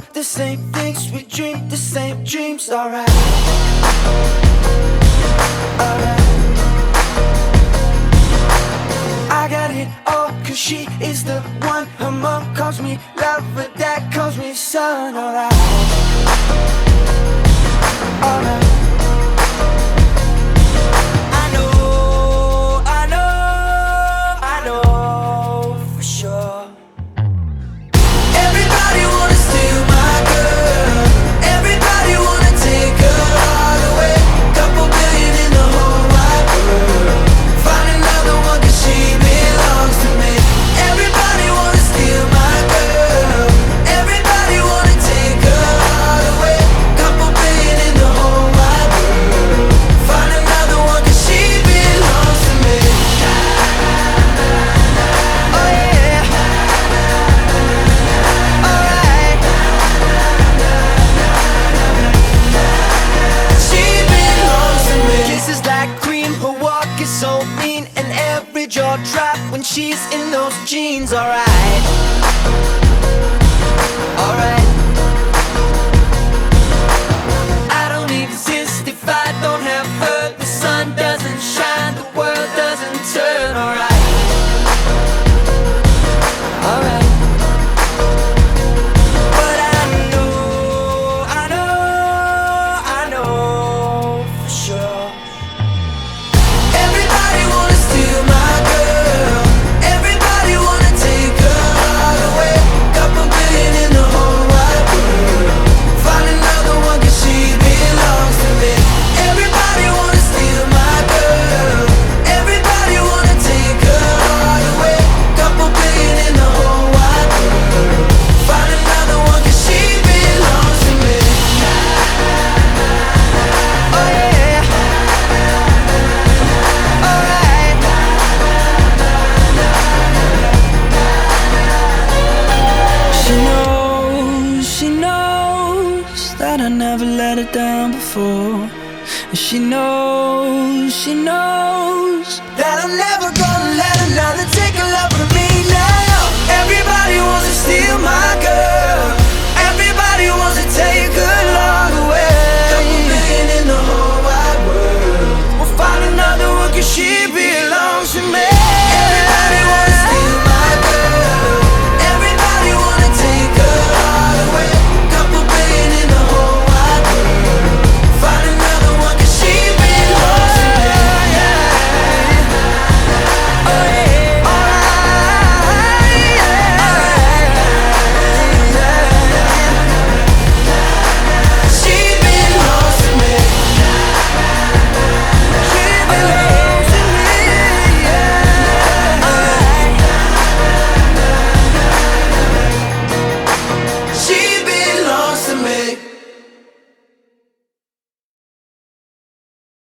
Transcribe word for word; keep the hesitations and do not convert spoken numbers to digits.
want the same things, we dream the same dreams. Alright, alright. I got it all, cause she is the one. Her mom calls me love, but dad calls me son. Alright, alright. I know, I know, I know for sure. Everybody wanna steal my girl, everybody wanna take her all away. Couple billion in the whole wide world, find another one cause she belongs to me. Everybody wanna steal my girl, everybody wanna take her all away. Couple billion in the whole wide world, find another one cause she belongs to me. Oh yeah, alright. She belongs to me. Kisses like cream, her walk is so mean, and every jaw drop when she's in those jeans. Alright, alright. I don't exist if I don't have her. The sun doesn't shine, the world doesn't turn. Alright, alright. But I know, I know, I know for sure. Everybody wanna steal my girl, everybody wanna take her all away. Couple billion in the whole wide world, find another one cause she belongs to me. Everybody wanna steal my girl, everybody wanna take her all away. Couple billion in the whole wide world, find another one cause she belongs to me. Oh yeah, alright. She knows, she knows that I never let her down before. And she knows, she knows that I'm never gonna let another take a love from me now. Everybody wants to steal my girl,